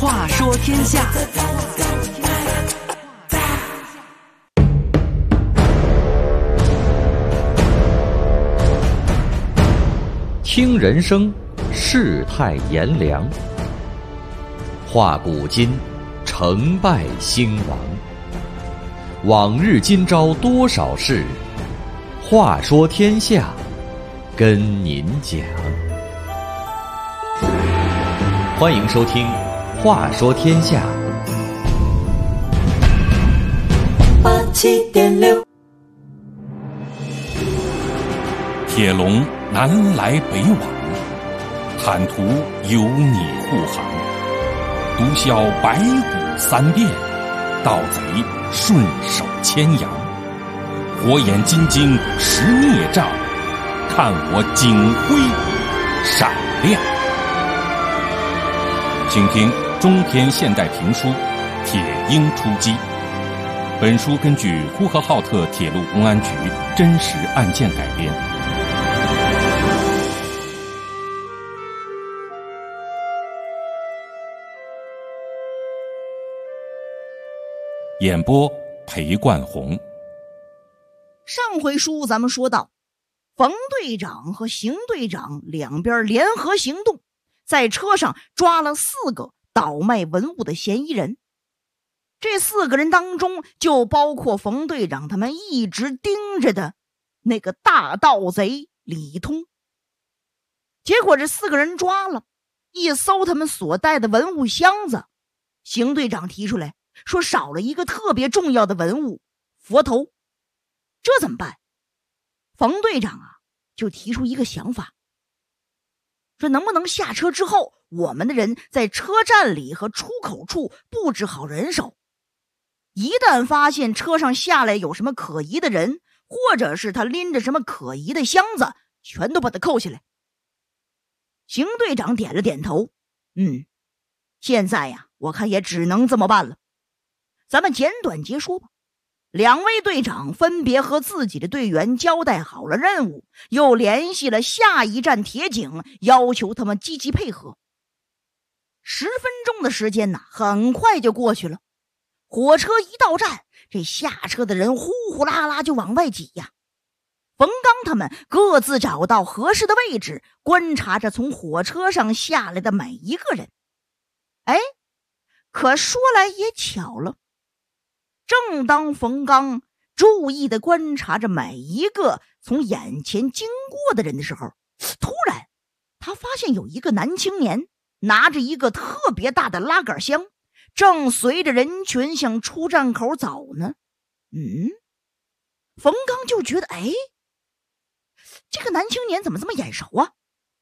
话说天下。 听人生，世态炎凉；话古今，成败兴亡。往日今朝多少事，话说天下，跟您讲。欢迎收听《话说天下》。 87.6， 铁笼南来北往，坦途有你护航。毒枭白骨三遍，盗贼顺手牵羊。火眼金睛识孽障，看我警徽闪亮。请听中篇现代评书《铁鹰出击》。本书根据呼和浩特铁路公安局真实案件改编。演播裴冠红。 上回书咱们说到，冯队长和邢队长两边联合行动，在车上抓了4个倒卖文物的嫌疑人。这4个人当中就包括冯队长他们一直盯着的那个大盗贼李通。结果这4个人抓了，一搜他们所带的文物箱子，邢队长提出来说少了一个特别重要的文物佛头。这怎么办？冯队长就提出一个想法，说能不能下车之后，我们的人在车站里和出口处布置好人手，一旦发现车上下来有什么可疑的人，或者是他拎着什么可疑的箱子，全都把他扣下来。邢队长点了点头，现在我看也只能这么办了。咱们简短截说吧。2位队长分别和自己的队员交代好了任务，又联系了下一站铁警，要求他们积极配合。10分钟的时间很快就过去了。火车一到站，这下车的人呼呼啦啦就往外挤呀。冯刚他们各自找到合适的位置，观察着从火车上下来的每一个人。可说来也巧了，正当冯刚注意地观察着每一个从眼前经过的人的时候，突然他发现有一个男青年拿着一个特别大的拉杆箱，正随着人群向出站口走呢。冯刚就觉得这个男青年怎么这么眼熟啊？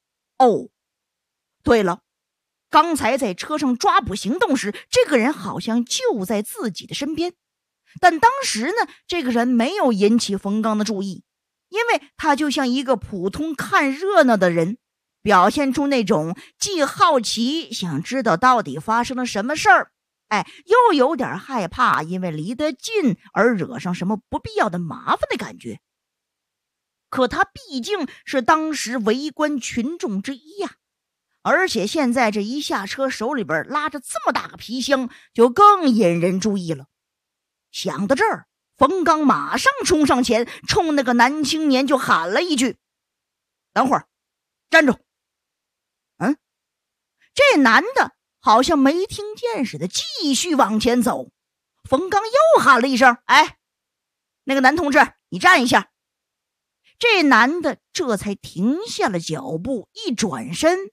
对了，刚才在车上抓捕行动时，这个人好像就在自己的身边。但当时呢，这个人没有引起冯刚的注意，因为他就像一个普通看热闹的人，表现出那种既好奇想知道到底发生了什么事儿，又有点害怕因为离得近而惹上什么不必要的麻烦的感觉。可他毕竟是当时围观群众之一而且现在这一下车手里边拉着这么大个皮箱，就更引人注意了。想到这儿，冯刚马上冲上前，冲那个男青年就喊了一句：等会儿，站住！这男的好像没听见似的，继续往前走。冯刚又喊了一声：那个男同志，你站一下。这男的这才停下了脚步，一转身：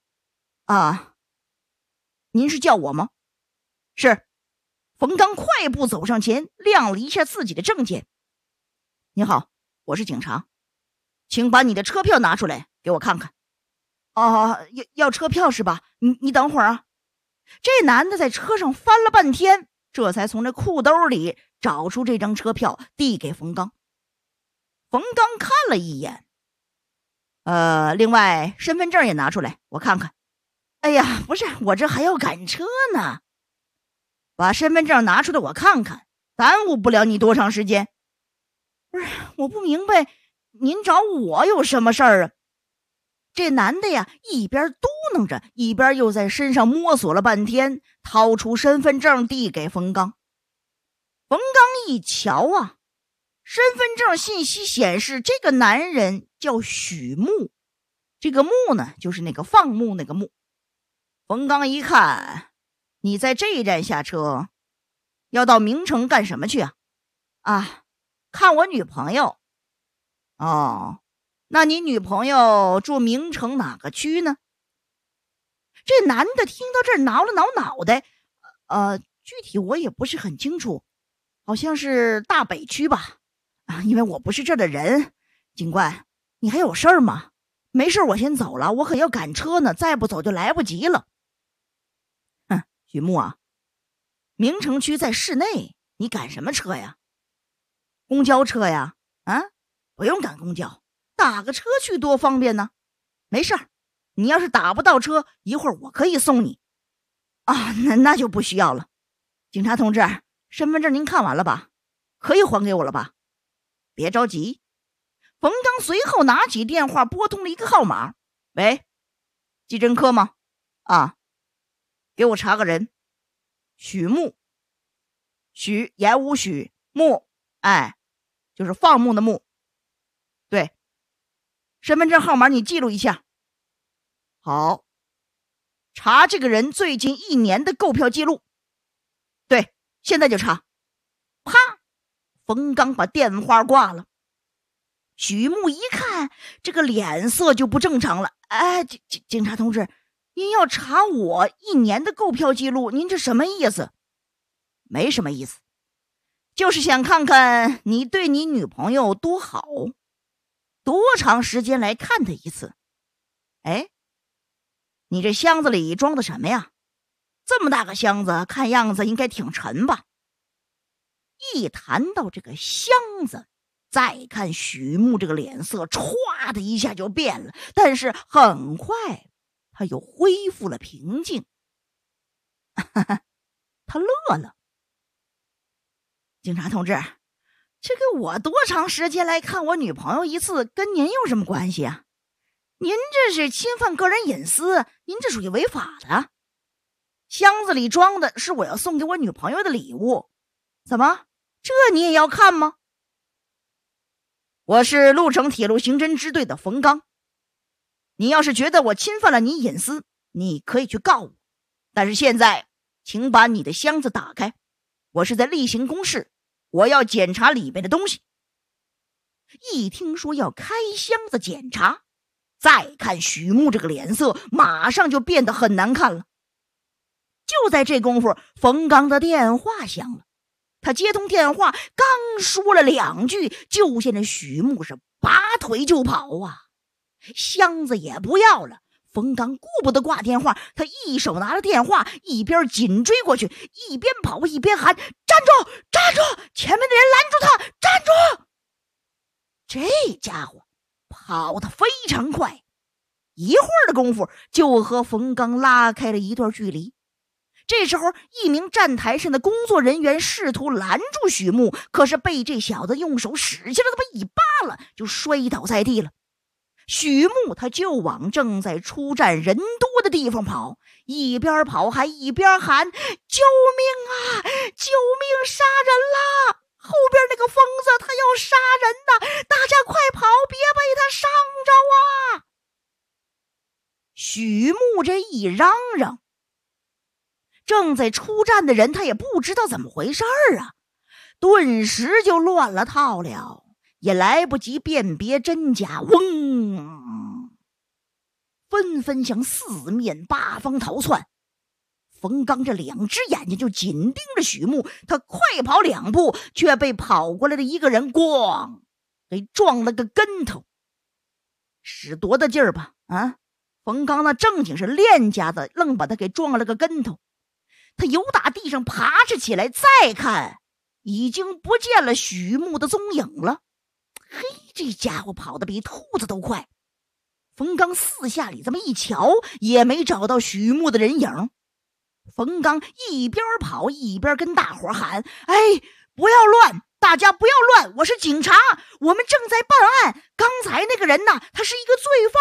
您是叫我吗？是。冯刚快步走上前，亮了一下自己的证件。您好，我是警察，请把你的车票拿出来给我看看。要车票是吧？你等会儿这男的在车上翻了半天，这才从这裤兜里找出这张车票，递给冯刚。冯刚看了一眼，另外身份证也拿出来我看看。不是，我这还要赶车呢。把身份证拿出来我看看，耽误不了你多长时间。不是，我不明白您找我有什么事儿啊？ 这男的呀，一边嘟囔着，一边又在身上摸索了半天，掏出身份证递给冯刚。冯刚一瞧啊，身份证信息显示这个男人叫许木，这个木呢，就是那个放牧那个木。冯刚一看，你在这一站下车，要到名城干什么去啊？啊，看我女朋友。哦，那你女朋友住名城哪个区呢？这男的听到这儿挠了挠脑袋，具体我也不是很清楚，好像是大北区吧。啊，因为我不是这儿的人。警官，你还有事儿吗？没事，我先走了，我可要赶车呢，再不走就来不及了。许木啊，名城区在市内，你赶什么车呀？公交车呀？啊，不用赶公交，打个车去多方便呢。没事儿，你要是打不到车，一会儿我可以送你。啊，那就不需要了。警察同志，身份证您看完了吧？可以还给我了吧？别着急。冯刚随后拿起电话拨通了一个号码。喂，技侦科吗？啊，给我查个人。许木，许言无许，木，就是放牧的牧。对，身份证号码你记录一下。好，查这个人最近1年的购票记录。对，现在就查。啪，冯刚把电话挂了。许木一看，这个脸色就不正常了。警察同志，您要查我1年的购票记录，您这什么意思？没什么意思，就是想看看你对你女朋友多好，多长时间来看她一次。你这箱子里装的什么呀？这么大个箱子，看样子应该挺沉吧？一谈到这个箱子，再看许木这个脸色歘的一下就变了，但是很快他又恢复了平静。他乐了。警察同志，这个我多长时间来看我女朋友一次，跟您有什么关系啊？您这是侵犯个人隐私，您这属于违法的。箱子里装的是我要送给我女朋友的礼物，怎么，这你也要看吗？我是鹿城铁路刑侦支队的冯刚，你要是觉得我侵犯了你隐私，你可以去告我，但是现在请把你的箱子打开，我是在例行公事，我要检查里面的东西。一听说要开箱子检查，再看许木这个脸色马上就变得很难看了。就在这功夫，冯刚的电话响了。他接通电话，刚说了2句，就见这许木是拔腿就跑啊，箱子也不要了。冯刚顾不得挂电话，他一手拿着电话，一边紧追过去，一边跑一边喊：站住，站住，前面的人拦住他，站住！这家伙跑得非常快，一会儿的功夫就和冯刚拉开了一段距离。这时候，一名站台上的工作人员试图拦住许木，可是被这小子用手使劲的这么一扒拉，就摔倒在地了。许木他就往正在出站人多的地方跑，一边跑还一边喊：救命啊，救命，杀人啦，后边那个疯子他要杀人呐，大家快跑，别被他伤着啊！许木这一嚷嚷，正在出站的人他也不知道怎么回事啊，顿时就乱了套了，也来不及辨别真假，嗡，纷纷向4面8方逃窜。冯刚这2只眼睛就紧盯着许木，他快跑2步，却被跑过来的一个人咣给撞了个跟头。使多大劲儿吧啊！冯刚那正经是练家子，愣把他给撞了个跟头。他由打地上爬着起来，再看已经不见了许木的踪影了。嘿，这家伙跑得比兔子都快。冯刚四下里这么一瞧，也没找到许木的人影。冯刚一边跑一边跟大伙喊：不要乱，大家不要乱，我是警察，我们正在办案，刚才那个人呐，他是一个罪犯，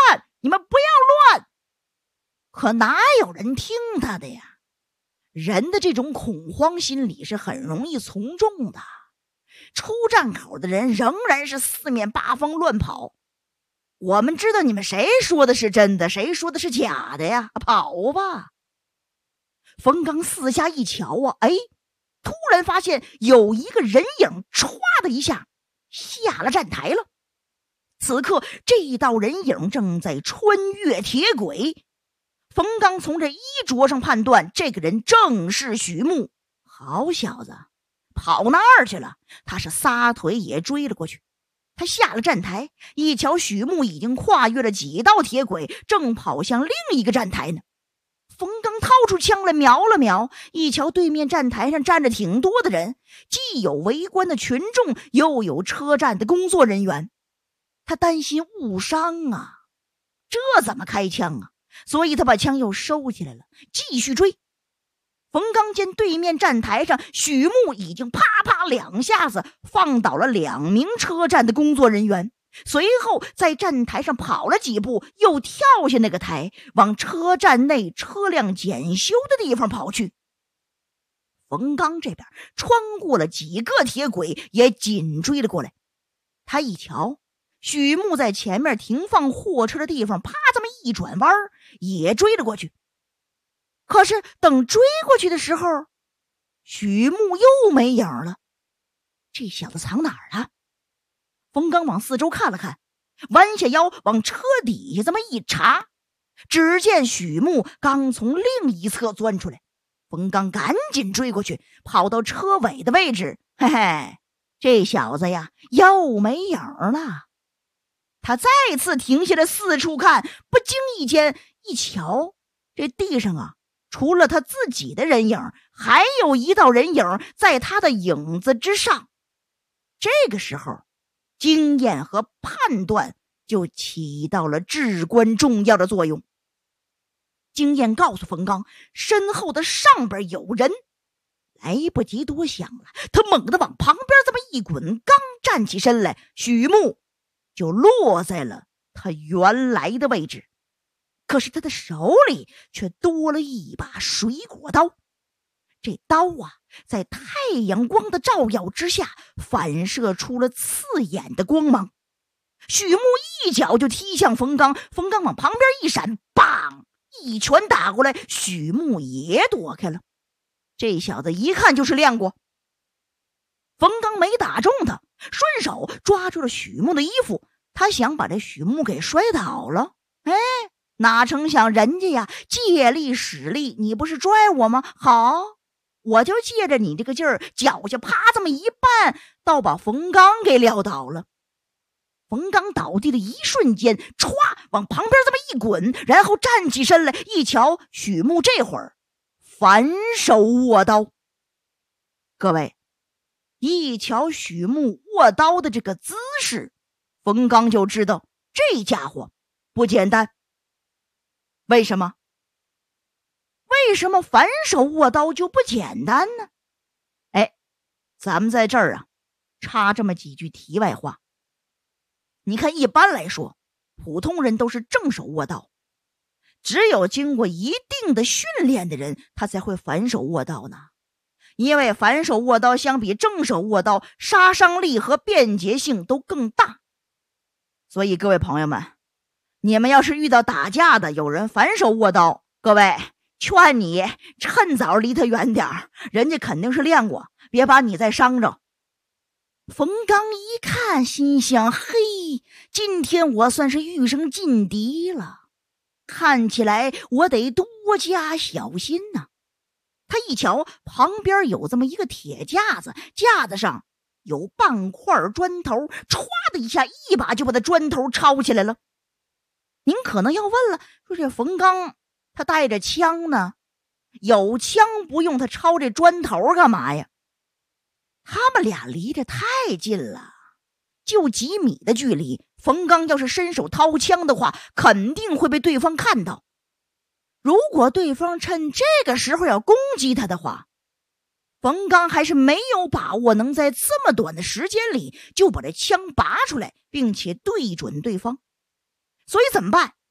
你们不要乱！可哪有人听他的呀？人的这种恐慌心理是很容易从众的。出站口的人仍然是四面八方乱跑。我们知道你们谁说的是真的，谁说的是假的呀？跑吧！冯刚四下一瞧啊，突然发现有一个人影唰的一下下了站台了。此刻这道人影正在穿越铁轨。冯刚从这衣着上判断，这个人正是许木。好小子，跑哪儿去了？他是撒腿也追了过去。他下了站台，一瞧许木已经跨越了几道铁轨，正跑向另一个站台呢。冯刚掏出枪来瞄了瞄，一瞧对面站台上站着挺多的人，既有围观的群众，又有车站的工作人员。他担心误伤啊，这怎么开枪啊？所以他把枪又收起来了，继续追。冯刚见对面站台上许木已经啪啪两下子放倒了2名车站的工作人员，随后在站台上跑了几步，又跳下那个台，往车站内车辆检修的地方跑去。冯刚这边穿过了几个铁轨，也紧追了过来。他一瞧许木在前面停放货车的地方啪这么一转弯，也追了过去。可是等追过去的时候，许木又没影了。这小子藏哪儿了？冯刚往四周看了看，弯下腰往车底下这么一查，只见许木刚从另一侧钻出来。冯刚赶紧追过去，跑到车尾的位置，嘿嘿，这小子呀又没影了。他再次停下来四处看，不经意间一瞧，这地上啊除了他自己的人影，还有一道人影在他的影子之上。这个时候经验和判断就起到了至关重要的作用。经验告诉冯刚，身后的上边有人。来不及多想了，他猛地往旁边这么一滚，刚站起身来，许木就落在了他原来的位置。可是他的手里却多了一把水果刀。这刀啊，在太阳光的照耀之下，反射出了刺眼的光芒。许木一脚就踢向冯刚，冯刚往旁边一闪，棒，一拳打过来，许木也躲开了。这小子一看就是练过。冯刚没打中他，顺手抓住了许木的衣服，他想把这许木给摔倒了。哪成想人家呀借力使力，你不是拽我吗？好，我就借着你这个劲儿，脚下啪这么一绊，倒把冯刚给撂倒了。冯刚倒地的一瞬间，歘往旁边这么一滚，然后站起身来，一瞧许木这会儿反手握刀。各位，一瞧许木握刀的这个姿势，冯刚就知道这家伙不简单。为什么？为什么反手握刀就不简单呢？咱们在这儿啊插这么几句题外话。你看，一般来说普通人都是正手握刀，只有经过一定的训练的人，他才会反手握刀呢。因为反手握刀相比正手握刀，杀伤力和便捷性都更大。所以各位朋友们，你们要是遇到打架的有人反手握刀，各位劝你趁早离他远点，人家肯定是练过，别把你再伤着。冯刚一看，心想，嘿，今天我算是遇上劲敌了，看起来我得多加小心呐。他一瞧旁边有这么一个铁架子，架子上有半块砖头，歘的一下，一把就把这砖头抄起来了。您可能要问了，说这冯刚他带着枪呢，有枪不用他抄这砖头干嘛呀？他们俩离着太近了，就几米的距离，冯刚要是伸手掏枪的话，肯定会被对方看到。如果对方趁这个时候要攻击他的话，冯刚还是没有把握能在这么短的时间里就把这枪拔出来，并且对准对方。所以怎么办？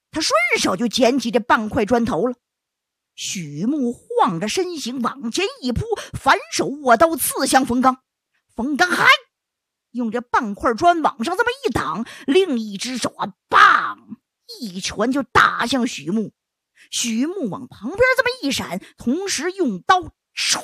他顺手就捡起这半块砖头了。许木晃着身形往前一扑，反手握刀刺向冯刚。冯刚还用这半块砖往上这么一挡，另一只手啊，棒一拳就打向许木。许木往旁边这么一闪，同时用刀唰，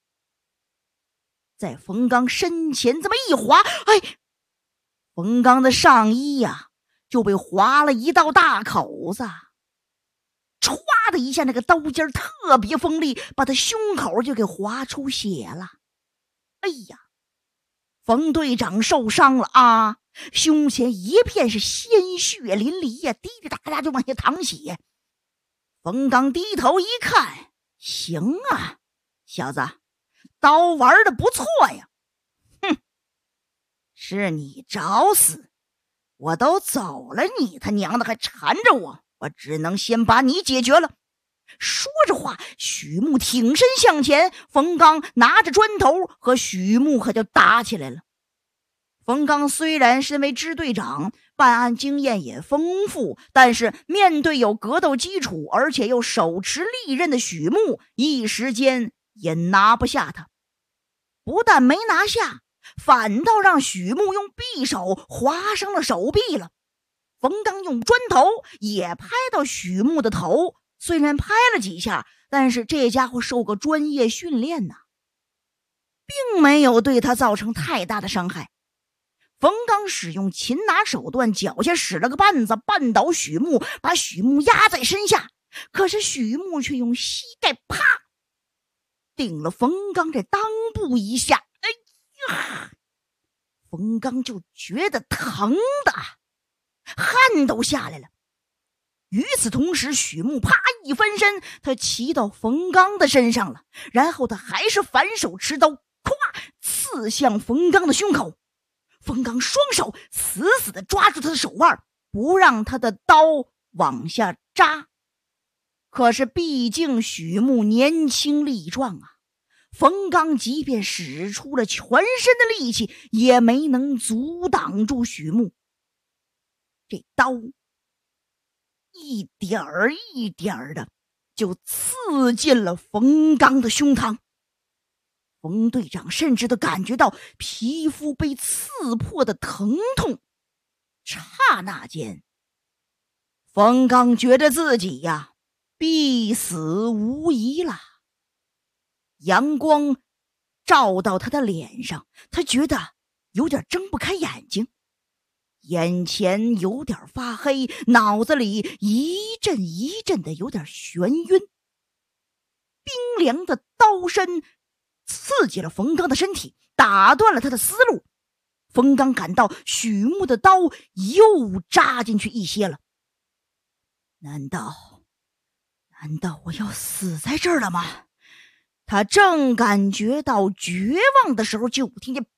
在冯刚身前这么一划，冯刚的上衣呀就被划了一道大口子，歘的一下，那个刀尖特别锋利，把他胸口就给划出血了。哎呀，冯队长受伤了啊，胸前一片是鲜血淋漓呀，滴滴答答就往下淌血。冯刚低头一看，行啊，小子，刀玩的不错呀。哼，是你找死，我都走了，你他娘的还缠着我，我只能先把你解决了。说着话，许木挺身向前，冯刚拿着砖头和许木可就打起来了。冯刚虽然身为支队长，办案经验也丰富，但是面对有格斗基础而且又手持利刃的许木，一时间也拿不下他。不但没拿下，反倒让许木用匕首划伤了手臂了。冯刚用砖头也拍到许木的头，虽然拍了几下，但是这家伙受过专业训练并没有对他造成太大的伤害。冯刚使用擒拿手段，脚下使了个绊子，绊倒许木，把许木压在身下。可是许木却用膝盖啪顶了冯刚这裆部一下，哎呀，冯刚就觉得疼的汗都下来了。与此同时，许木啪一翻身，他骑到冯刚的身上了，然后他还是反手持刀，咵刺向冯刚的胸口。冯刚双手死死地抓住他的手腕，不让他的刀往下扎。可是毕竟许木年轻力壮啊，冯刚即便使出了全身的力气，也没能阻挡住许木。这刀一点儿一点儿的就刺进了冯刚的胸膛。冯队长甚至都感觉到皮肤被刺破的疼痛。刹那间，冯刚觉得自己呀必死无疑了。阳光照到他的脸上，他觉得有点睁不开眼睛，眼前有点发黑，脑子里一阵一阵的有点眩晕。冰凉的刀身刺激了冯刚的身体，打断了他的思路。冯刚感到许木的刀又扎进去一些了。难道我要死在这儿了吗？他正感觉到绝望的时候，就听见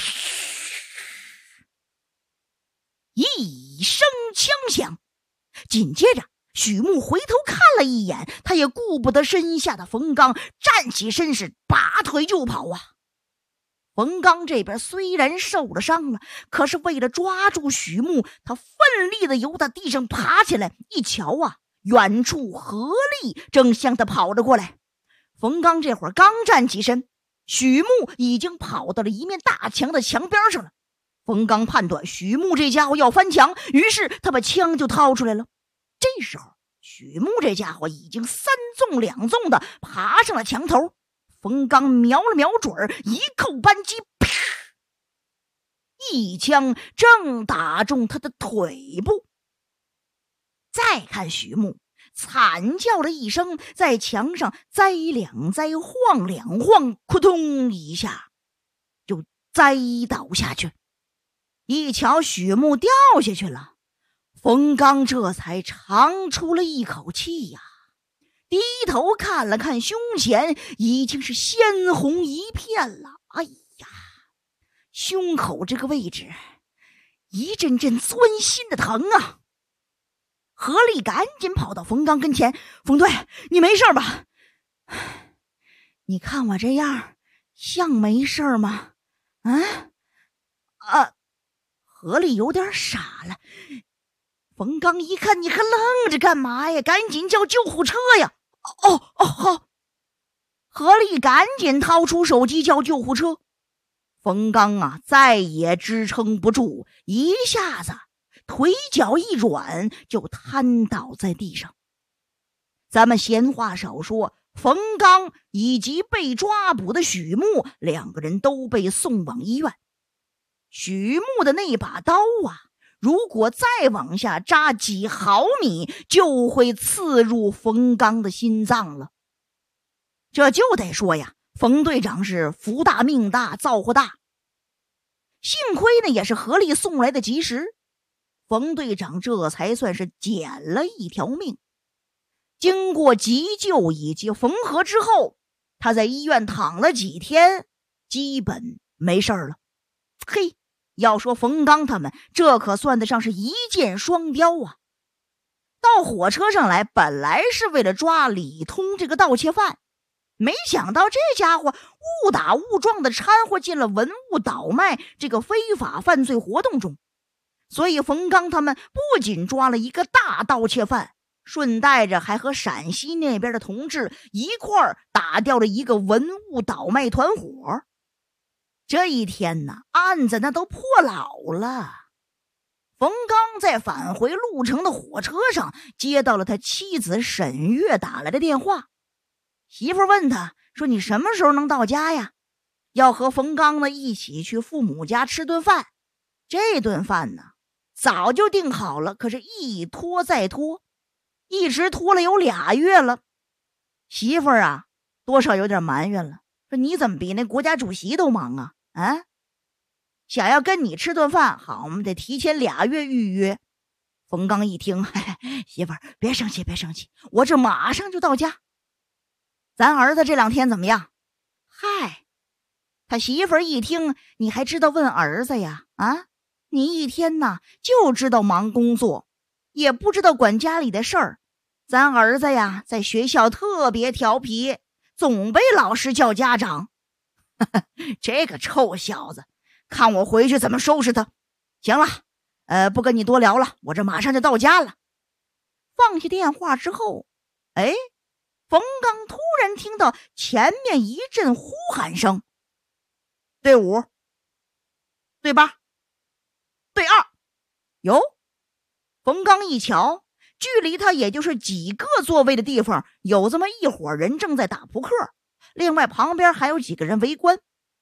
一声枪响，紧接着许木回头看了一眼，他也顾不得身下的冯刚，站起身是拔腿就跑啊。冯刚这边虽然受了伤了，可是为了抓住许木，他奋力的由他地上爬起来，一瞧啊，远处何力正向他跑了过来。冯刚这会儿刚站起身，许木已经跑到了一面大墙的墙边上了。冯刚判断许木这家伙要翻墙，于是他把枪就掏出来了。这时候许木这家伙已经三纵两纵的爬上了墙头。冯刚瞄了瞄准，一扣扳机，一枪正打中他的腿部。再看许木惨叫了一声，在墙上栽两栽，晃两晃，扑通一下就栽倒下去。一瞧许木掉下去了，冯刚这才长出了一口气呀，低头看了看胸前，已经是鲜红一片了。哎呀，胸口这个位置一阵阵钻心的疼啊！何力赶紧跑到冯刚跟前：“冯队，你没事吧？你看我这样像没事吗？”何力有点傻了：“ 冯刚一看，你还愣着干嘛呀？赶紧叫救护车呀！好。何丽赶紧掏出手机叫救护车。冯刚啊，再也支撑不住，一下子腿脚一软，就瘫倒在地上。咱们闲话少说，冯刚以及被抓捕的许木两个人都被送往医院。许木的那把刀啊，如果再往下扎几毫米，就会刺入冯刚的心脏了。这就得说呀，冯队长是福大命大，造化大。幸亏呢，也是何力送来的及时，冯队长这才算是捡了一条命。经过急救以及缝合之后，他在医院躺了几天，基本没事了。嘿，要说冯刚他们，这可算得上是一箭双雕啊！到火车上来，本来是为了抓李通这个盗窃犯，没想到这家伙误打误撞的掺和进了文物倒卖这个非法犯罪活动中，所以冯刚他们不仅抓了一个大盗窃犯，顺带着还和陕西那边的同志一块儿打掉了一个文物倒卖团伙。这一天呢，案子那都破老了。冯刚在返回路程的火车上接到了他妻子沈月打来的电话，媳妇问他说：“你什么时候能到家呀？要和冯刚呢一起去父母家吃顿饭。”这顿饭呢早就定好了，可是一拖再拖，一直拖了有2月了。媳妇啊多少有点埋怨了，说你怎么比那国家主席都忙啊？想要跟你吃顿饭，好，我们得提前2月预约。冯刚一听，媳妇儿别生气别生气，我这马上就到家。咱儿子这2天怎么样？嗨，他媳妇儿一听，你还知道问儿子呀？你一天呐就知道忙工作，也不知道管家里的事儿。咱儿子呀在学校特别调皮，总被老师叫家长。这个臭小子，看我回去怎么收拾他。行了，不跟你多聊了，我这马上就到家了。放下电话之后，冯刚突然听到前面一阵呼喊声：队5、队8、队2。哟，冯刚一瞧，距离他也就是几个座位的地方，有这么一伙人正在打扑克，另外旁边还有几个人围观。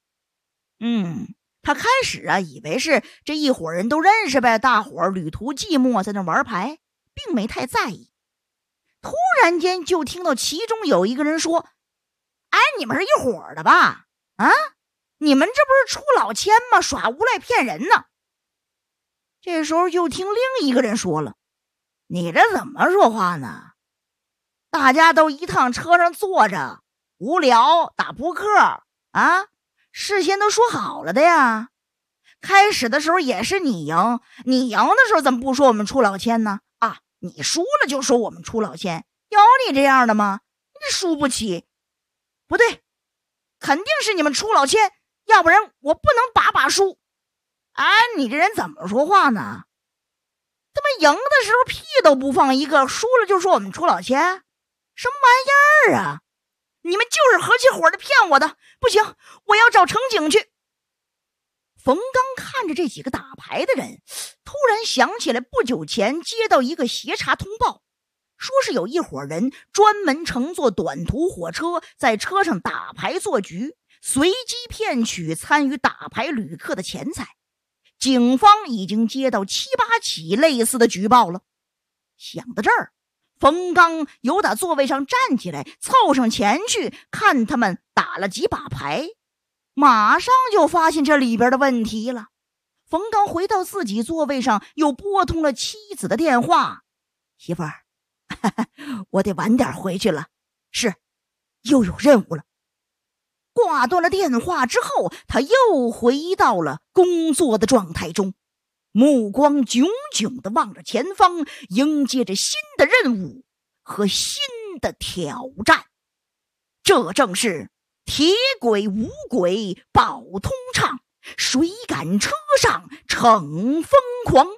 他开始以为是这一伙人都认识呗，大伙旅途寂寞在那玩牌，并没太在意。突然间就听到其中有一个人说：“你们是一伙的吧？你们这不是出老千吗？耍无赖骗人呢。”这时候又听另一个人说了：“你这怎么说话呢？大家都一趟车上坐着，无聊打扑克事先都说好了的呀。开始的时候也是你赢，你赢的时候怎么不说我们出老千呢？你输了就说我们出老千，有你这样的吗？你输不起。不对，肯定是你们出老千，要不然我不能把把输。你这人怎么说话呢？他们赢的时候屁都不放一个，输了就说我们出老千，什么玩意儿啊？你们就是合起伙的骗我的，不行，我要找乘警去。冯刚看着这几个打牌的人，突然想起来不久前接到一个协查通报，说是有一伙人专门乘坐短途火车，在车上打牌做局，随机骗取参与打牌旅客的钱财。警方已经接到7、8起类似的举报了。想到这儿，冯刚由打座位上站起来，凑上前去看他们打了几把牌，马上就发现这里边的问题了。冯刚回到自己座位上，又拨通了妻子的电话：“媳妇儿，我得晚点回去了，是，又有任务了。”挂断了电话之后，他又回到了工作的状态中，目光炯炯地望着前方，迎接着新的任务和新的挑战。这正是铁轨无轨保通畅，水赶车上逞疯狂，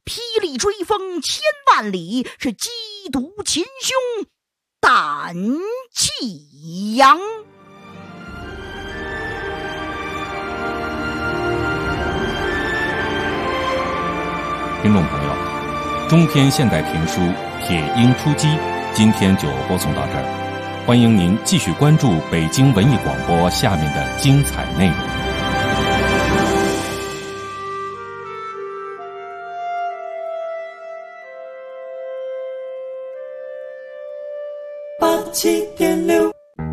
霹雳追风千万里，是鸡毒秦胸胆气扬。 听众朋友，中篇现代评书《铁鹰出击》今天就播送到这儿，欢迎您继续关注北京文艺广播下面的精彩内容。 87.6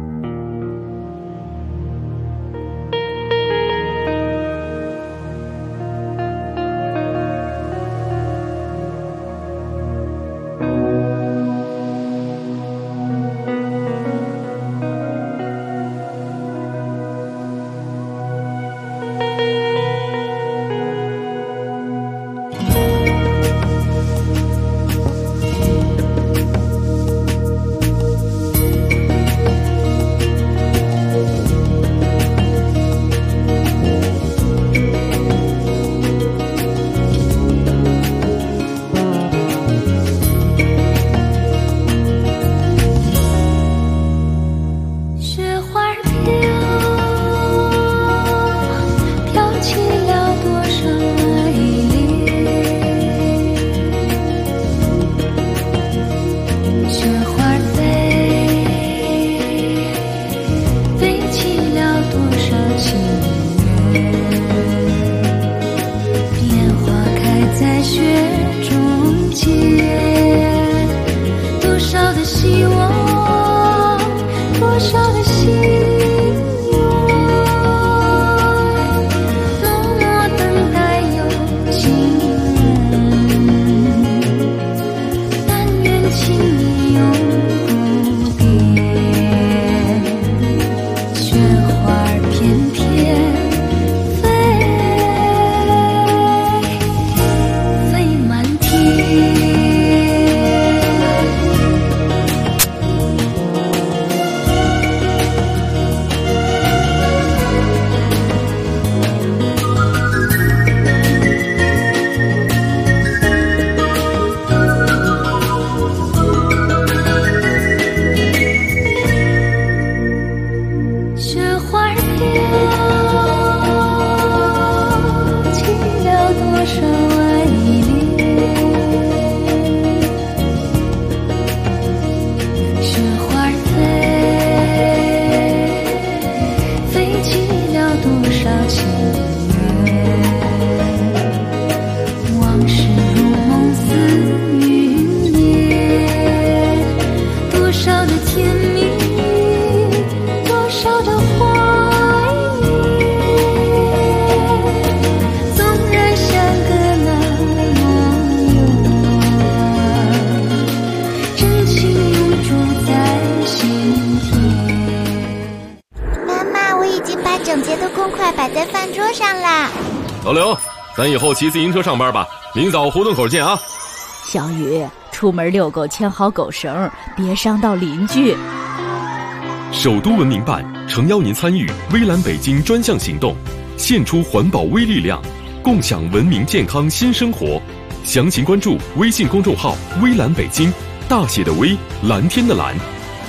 老刘，咱以后骑自行车上班吧，明早胡同口见啊。 小雨，出门遛狗牵好狗绳，别伤到邻居。 首都文明办诚邀您参与微蓝北京专项行动，献出环保微力量，共享文明健康新生活。详情关注微信公众号微蓝北京，大写的微，蓝天的蓝。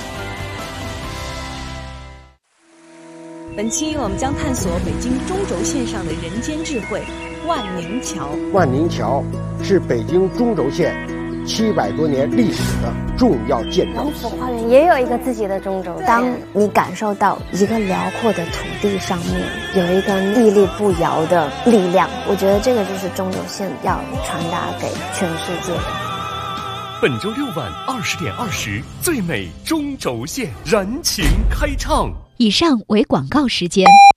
本期我们将探索北京中轴线上的人间智慧——万宁桥。 万宁桥是北京中轴线700多年历史的重要建筑。 王府花园也有一个自己的中轴线。当你感受到一个辽阔的土地上面有一个屹立不摇的力量，我觉得这个就是中轴线要传达给全世界的。 本周6晚20点20，最美中轴线燃情开唱。 以上为广告时间。